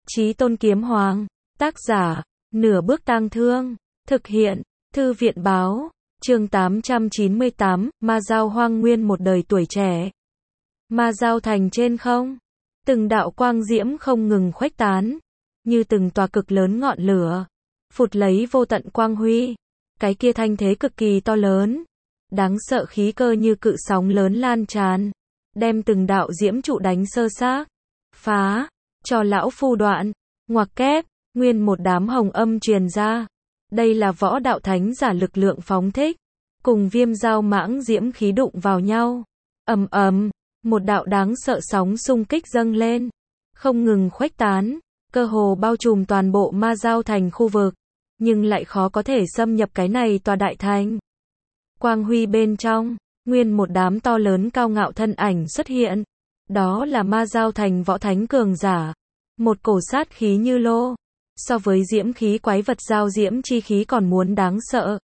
Chí Tôn Kiếm Hoàng, tác giả, Nửa Bước Tang Thương, thực hiện, Thư viện Báo, chương 898, Ma Dao Hoang Nguyên một đời tuổi trẻ. Ma Dao Thành trên không, từng đạo quang diễm không ngừng khuếch tán, như từng tòa cực lớn ngọn lửa, phụt lấy vô tận quang huy. Cái kia thanh thế cực kỳ to lớn, đáng sợ khí cơ như cự sóng lớn lan tràn, đem từng đạo diễm trụ đánh sơ xác. Phá, cho lão phu đoạn, ngoặc kép, nguyên một đám hồng âm truyền ra. Đây là võ đạo thánh giả lực lượng phóng thích, cùng viêm dao mãng diễm khí đụng vào nhau. Ầm ầm, một đạo đáng sợ sóng xung kích dâng lên, không ngừng khuếch tán, cơ hồ bao trùm toàn bộ Ma Dao Thành khu vực, nhưng lại khó có thể xâm nhập cái này tòa đại thành. Quang huy bên trong, nguyên một đám to lớn cao ngạo thân ảnh xuất hiện. Đó là Ma Dao Thành võ thánh cường giả, một cổ sát khí như lô, so với diễm khí quái vật giao diễm chi khí còn muốn đáng sợ.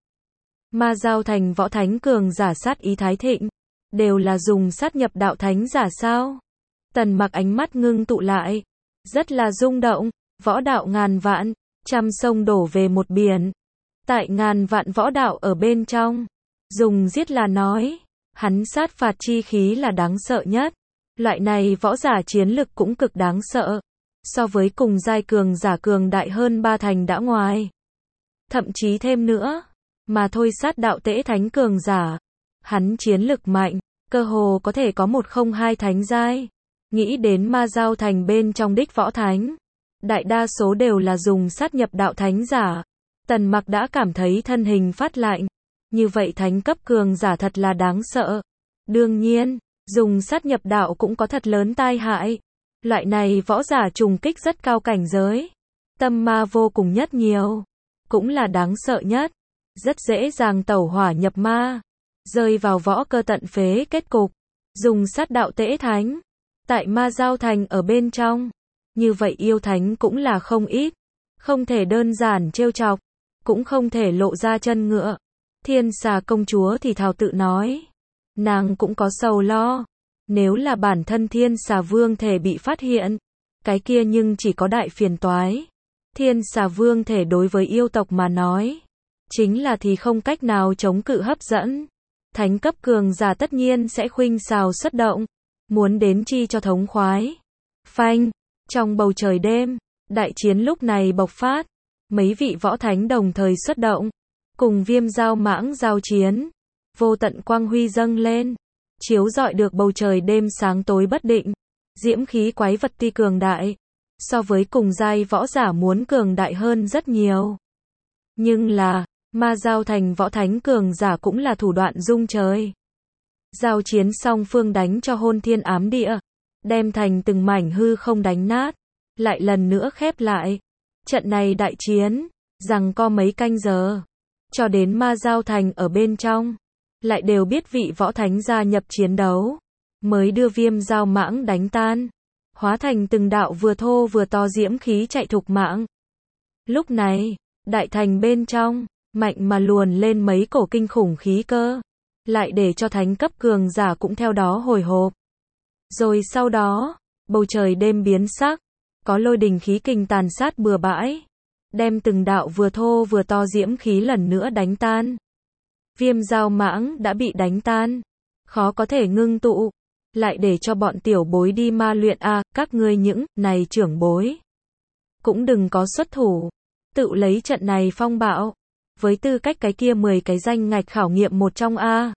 Ma Dao Thành võ thánh cường giả sát ý thái thịnh, đều là dùng sát nhập đạo thánh giả sao? Tần Mặc ánh mắt ngưng tụ lại, rất là rung động. Võ đạo ngàn vạn, trăm sông đổ về một biển. Tại ngàn vạn võ đạo ở bên trong, dùng giết là nói, hắn sát phạt chi khí là đáng sợ nhất. Loại này võ giả chiến lực cũng cực đáng sợ, so với cùng giai cường giả cường đại hơn ba thành đã ngoài. Thậm chí thêm nữa, mà thôi sát đạo tễ thánh cường giả, hắn chiến lực mạnh, cơ hồ có thể có 102 thánh giai. Nghĩ đến Ma Dao Thành bên trong đích võ thánh, đại đa số đều là dùng sát nhập đạo thánh giả. Tần Mặc đã cảm thấy thân hình phát lạnh, như vậy thánh cấp cường giả thật là đáng sợ. Đương nhiên, dùng sát nhập đạo cũng có thật lớn tai hại. Loại này võ giả trùng kích rất cao cảnh giới, tâm ma vô cùng nhất nhiều, cũng là đáng sợ nhất, rất dễ dàng tẩu hỏa nhập ma, rơi vào võ cơ tận phế kết cục. Dùng sát đạo tễ thánh, tại Ma Dao Thành ở bên trong, như vậy yêu thánh cũng là không ít, không thể đơn giản trêu chọc, cũng không thể lộ ra chân ngựa. Thiên Xà công chúa thì thào tự nói, nàng cũng có sầu lo, nếu là bản thân Thiên Xà vương thể bị phát hiện, cái kia nhưng chỉ có đại phiền toái. Thiên Xà vương thể đối với yêu tộc mà nói, chính là thì không cách nào chống cự hấp dẫn. Thánh cấp cường giả tất nhiên sẽ khuynh xào xuất động, muốn đến chi cho thống khoái. Phanh, trong bầu trời đêm, đại chiến lúc này bộc phát, mấy vị võ thánh đồng thời xuất động, cùng viêm dao mãng giao chiến. Vô tận quang huy dâng lên, chiếu rọi được bầu trời đêm sáng tối bất định. Diễm khí quái vật tuy cường đại, so với cùng giai võ giả muốn cường đại hơn rất nhiều. Nhưng là, Ma Dao Thành võ thánh cường giả cũng là thủ đoạn rung trời. Giao chiến song phương đánh cho hôn thiên ám địa, đem thành từng mảnh hư không đánh nát, lại lần nữa khép lại. Trận này đại chiến, rằng có mấy canh giờ, cho đến Ma Dao Thành ở bên trong, lại đều biết vị võ thánh gia nhập chiến đấu, mới đưa viêm dao mãng đánh tan, hóa thành từng đạo vừa thô vừa to diễm khí chạy thục mạng. Lúc này, đại thành bên trong, mạnh mà luồn lên mấy cổ kinh khủng khí cơ, lại để cho thánh cấp cường giả cũng theo đó hồi hộp. Rồi sau đó, bầu trời đêm biến sắc, có lôi đình khí kình tàn sát bừa bãi, đem từng đạo vừa thô vừa to diễm khí lần nữa đánh tan. Viêm dao mãng đã bị đánh tan, khó có thể ngưng tụ, lại để cho bọn tiểu bối đi ma luyện a, các ngươi những này trưởng bối cũng đừng có xuất thủ, tự lấy trận này phong bạo, với tư cách cái kia 10 cái danh ngạch khảo nghiệm một trong a.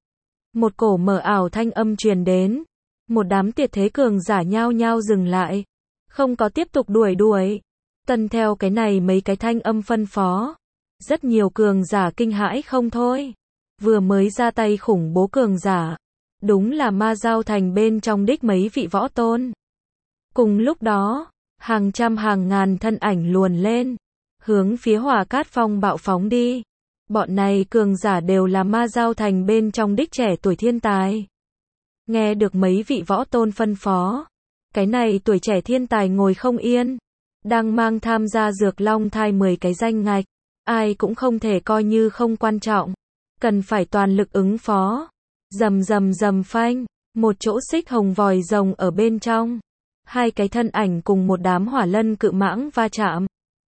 Một cổ mờ ảo thanh âm truyền đến, một đám tuyệt thế cường giả nhao nhao dừng lại, không có tiếp tục đuổi. Tần theo cái này mấy cái thanh âm phân phó, rất nhiều cường giả kinh hãi không thôi. Vừa mới ra tay khủng bố cường giả, đúng là Ma Dao Thành bên trong đích mấy vị võ tôn. Cùng lúc đó, hàng trăm hàng ngàn thân ảnh luồn lên, hướng phía Hỏa Cát Phong bạo phóng đi. Bọn này cường giả đều là Ma Dao Thành bên trong đích trẻ tuổi thiên tài. Nghe được mấy vị võ tôn phân phó, cái này tuổi trẻ thiên tài ngồi không yên, đang mang tham gia Dược Long thai 10 cái danh ngạch, ai cũng không thể coi như không quan trọng, cần phải toàn lực ứng phó. Rầm rầm rầm phanh, một chỗ xích hồng vòi rồng ở bên trong, Hai cái thân ảnh cùng một đám hỏa lân cự mãng va chạm.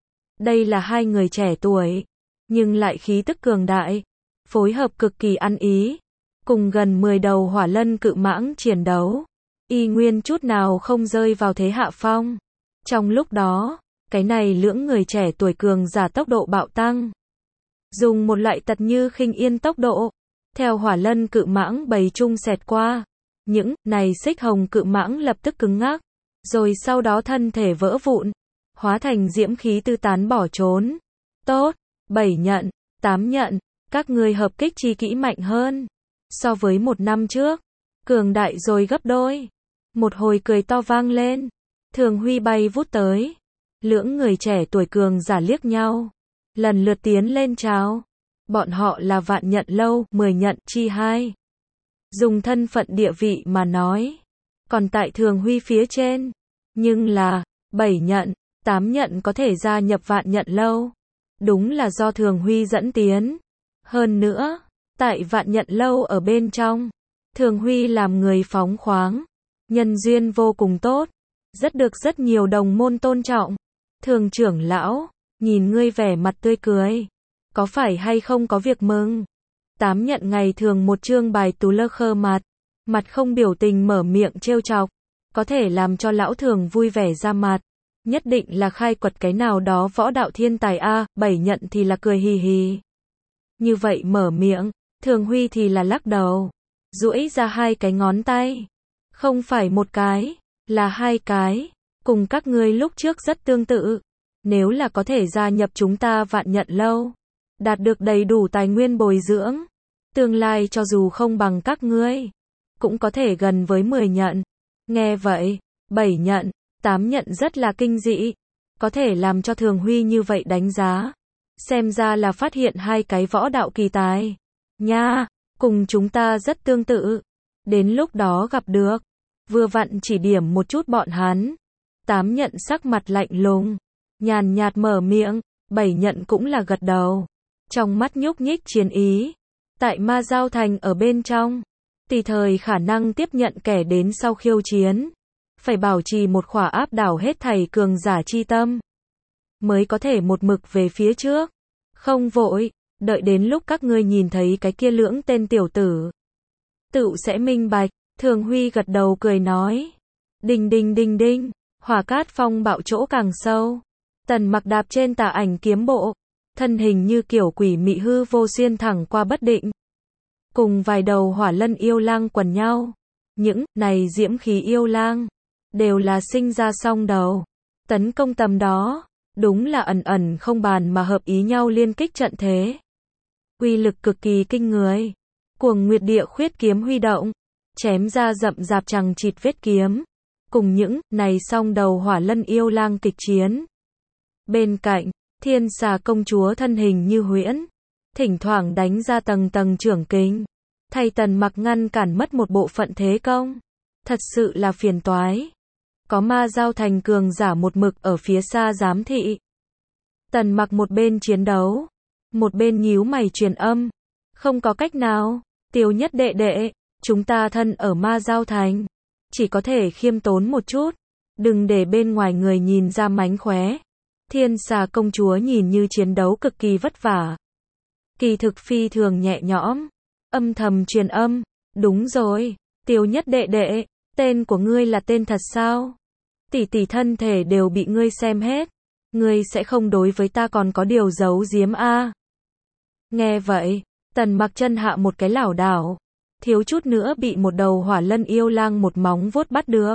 Đây là hai người trẻ tuổi, nhưng lại khí tức cường đại, phối hợp cực kỳ ăn ý, cùng gần 10 đầu hỏa lân cự mãng chiến đấu, y nguyên chút nào không rơi vào thế hạ phong. Trong lúc đó, cái này lưỡng người trẻ tuổi cường giả tốc độ bạo tăng, dùng một loại tật như khinh yên tốc độ, theo hỏa lân cự mãng bầy chung xẹt qua. Những này xích hồng cự mãng lập tức cứng ngắc, rồi sau đó thân thể vỡ vụn, hóa thành diễm khí tư tán bỏ trốn. Tốt, 7 nhận, 8 nhận, các ngươi hợp kích chi kỹ mạnh hơn so với một năm trước, cường đại rồi gấp đôi. Một hồi cười to vang lên, Thường Huy bay vút tới, lưỡng người trẻ tuổi cường giả liếc nhau, lần lượt tiến lên chào. Bọn họ là Vạn Nhận Lâu, 10 nhận chi 2. Dùng thân phận địa vị mà nói, còn tại Thường Huy phía trên, nhưng là 7 nhận, 8 nhận có thể gia nhập Vạn Nhận Lâu, đúng là do Thường Huy dẫn tiến. Hơn nữa, tại Vạn Nhận Lâu ở bên trong, Thường Huy làm người phóng khoáng, nhân duyên vô cùng tốt, rất được rất nhiều đồng môn tôn trọng. Thường trưởng lão, nhìn ngươi vẻ mặt tươi cười, có phải hay không có việc mừng? 8 nhận ngày thường một chương bài tú lơ khơ mặt không biểu tình mở miệng trêu chọc, có thể làm cho lão Thường vui vẻ ra mặt, nhất định là khai quật cái nào đó võ đạo thiên tài a. 7 nhận thì là cười hì hì. Như vậy mở miệng, Thường Huy thì là lắc đầu, duỗi ra hai cái ngón tay. Không phải một cái, là hai cái, cùng các ngươi lúc trước rất tương tự. Nếu là có thể gia nhập chúng ta Vạn Nhận Lâu, đạt được đầy đủ tài nguyên bồi dưỡng, tương lai cho dù không bằng các ngươi, cũng có thể gần với 10 nhận. Nghe vậy, 7 nhận, 8 nhận rất là kinh dị, có thể làm cho Thường Huy như vậy đánh giá, xem ra là phát hiện hai cái võ đạo kỳ tài nha, cùng chúng ta rất tương tự, đến lúc đó gặp được, vừa vặn chỉ điểm một chút bọn hắn. 8 nhận sắc mặt lạnh lùng, nhàn nhạt mở miệng, 7 nhận cũng là gật đầu, trong mắt nhúc nhích chiến ý. Tại Ma Giao Thành ở bên trong, tùy thời khả năng tiếp nhận kẻ đến sau khiêu chiến, phải bảo trì một khỏa áp đảo hết thảy cường giả chi tâm, mới có thể một mực về phía trước. Không vội, đợi đến lúc các ngươi nhìn thấy cái kia lưỡng tên tiểu tử, tự sẽ minh bạch. Thường Huy gật đầu cười nói. Đinh đinh đinh đinh, hỏa cát phong bạo chỗ càng sâu. Tần Mặc đạp trên tà ảnh kiếm bộ, thân hình như kiểu quỷ mị hư vô xuyên thẳng qua bất định, cùng vài đầu hỏa lân yêu lang quần nhau. Những này diễm khí yêu lang đều là sinh ra song đầu, tấn công tầm đó, đúng là ẩn ẩn không bàn mà hợp ý nhau liên kích trận thế. Uy lực cực kỳ kinh người. Cuồng Nguyệt Địa Khuyết kiếm huy động, chém ra rậm rạp chằng chịt vết kiếm, cùng những này song đầu hỏa lân yêu lang kịch chiến. Bên cạnh, Thiên Xà công chúa thân hình như huyễn, thỉnh thoảng đánh ra tầng tầng chưởng kình, thay Tần Mặc ngăn cản mất một bộ phận thế công. Thật sự là phiền toái. Có Ma Giao Thành cường giả một mực ở phía xa giám thị. Tần Mặc một bên chiến đấu, một bên nhíu mày truyền âm. Không có cách nào, Tiêu Nhất đệ đệ, chúng ta thân ở Ma Giao Thành, chỉ có thể khiêm tốn một chút, đừng để bên ngoài người nhìn ra mánh khóe. Thiên Xà công chúa nhìn như chiến đấu cực kỳ vất vả, kỳ thực phi thường nhẹ nhõm, âm thầm truyền âm. Đúng rồi, Tiêu Nhất đệ đệ, tên của ngươi là tên thật sao? Tỷ tỷ thân thể đều bị ngươi xem hết, ngươi sẽ không đối với ta còn có điều giấu giếm a? Nghe vậy, Tần Mặc chân hạ một cái lảo đảo, thiếu chút nữa bị một đầu hỏa lân yêu lang một móng vuốt bắt được.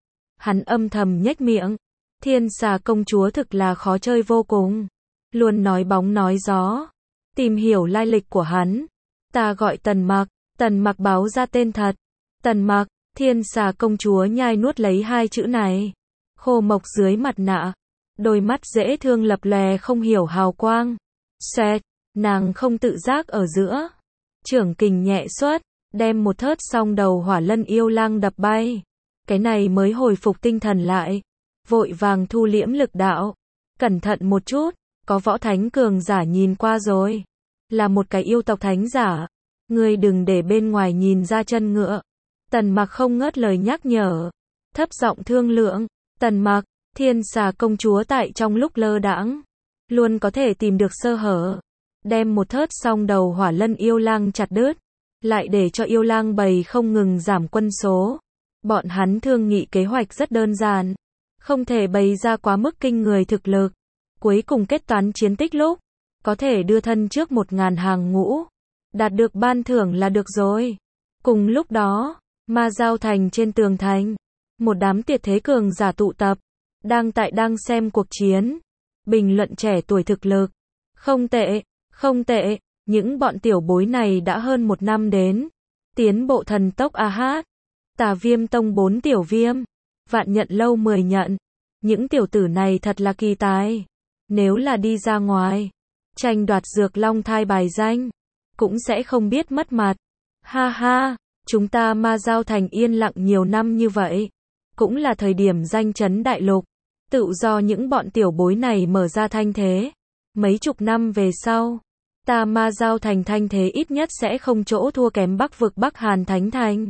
Hắn âm thầm nhếch miệng, Thiên Xà công chúa thực là khó chơi vô cùng, luôn nói bóng nói gió. Tìm hiểu lai lịch của hắn, ta gọi Tần Mặc. Tần Mặc báo ra tên thật. Tần Mặc. Thiên Xà công chúa nhai nuốt lấy hai chữ này, khô mộc dưới mặt nạ, đôi mắt dễ thương lập lòe không hiểu hào quang. Xoẹt, nàng không tự giác ở giữa, chưởng kình nhẹ xuất, đem một thớt song đầu hỏa lân yêu lang đập bay. Cái này mới hồi phục tinh thần lại, vội vàng thu liễm lực đạo. Cẩn thận một chút, có võ thánh cường giả nhìn qua rồi, là một cái yêu tộc thánh giả, ngươi đừng để bên ngoài nhìn ra chân ngựa. Tần Mặc không ngớt lời nhắc nhở. thấp giọng thương lượng. Tần Mặc, Thiên Xà công chúa tại trong lúc lơ đãng, luôn có thể tìm được sơ hở, đem một thớt song đầu hỏa lân yêu lang chặt đứt, lại để cho yêu lang bầy không ngừng giảm quân số. Bọn hắn thương nghị kế hoạch rất đơn giản, không thể bày ra quá mức kinh người thực lực. Cuối cùng kết toán chiến tích lúc, có thể đưa thân trước 1000 hàng ngũ, đạt được ban thưởng là được rồi. Cùng lúc đó, Ma Giao Thành trên tường thành, một đám tuyệt thế cường giả tụ tập, đang xem cuộc chiến, bình luận trẻ tuổi thực lực. Không tệ, không tệ, những bọn tiểu bối này đã hơn 1 năm đến, tiến bộ thần tốc a hát. Tà Viêm Tông 4 tiểu viêm, Vạn Nhận Lâu 10 nhận, những tiểu tử này thật là kỳ tài. Nếu là đi ra ngoài, tranh đoạt dược long thai bài danh, cũng sẽ không biết mất mặt. Ha ha, chúng ta Ma Giao Thành yên lặng nhiều năm như vậy, cũng là thời điểm danh chấn đại lục, tự do những bọn tiểu bối này mở ra thanh thế. Mấy chục năm về sau, ta Ma Giao Thành thanh thế ít nhất sẽ không chỗ thua kém Bắc vực Bắc Hàn Thánh Thành.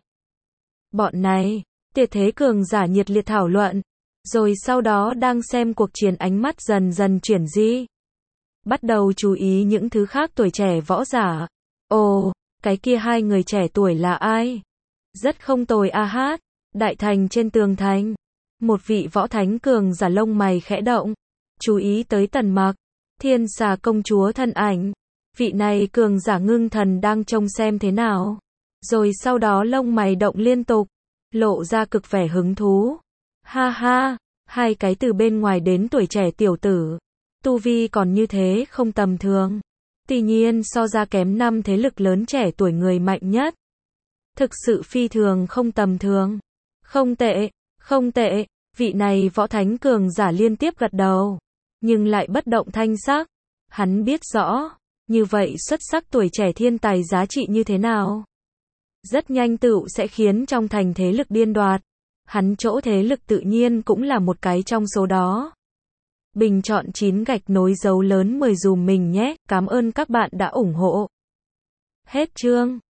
Bọn này, tuyệt thế cường giả nhiệt liệt thảo luận, rồi sau đó đang xem cuộc chiến ánh mắt dần dần chuyển di. Bắt đầu chú ý những thứ khác tuổi trẻ võ giả. Ồ, cái kia hai người trẻ tuổi là ai? Rất không tồi a hát. Đại thành trên tường thành, một vị võ thánh cường giả lông mày khẽ động, chú ý tới Tần Mặc, Thiên Xà công chúa thân ảnh. Vị này cường giả ngưng thần đang trông xem thế nào. Rồi sau đó lông mày động liên tục, lộ ra cực vẻ hứng thú. Ha ha, hai cái từ bên ngoài đến tuổi trẻ tiểu tử, tu vi còn như thế không tầm thường. Tuy nhiên so ra kém 5 thế lực lớn trẻ tuổi người mạnh nhất. Thực sự phi thường không tầm thường. Không tệ, không tệ, vị này võ thánh cường giả liên tiếp gật đầu, nhưng lại bất động thanh sắc. Hắn biết rõ, như vậy xuất sắc tuổi trẻ thiên tài giá trị như thế nào. Rất nhanh tựu sẽ khiến trong thành thế lực điên đoạt. Hắn chỗ thế lực tự nhiên cũng là một cái trong số đó. Bình chọn 9 gạch nối dấu lớn 10 dùm mình nhé. Cảm ơn các bạn đã ủng hộ. Hết chương.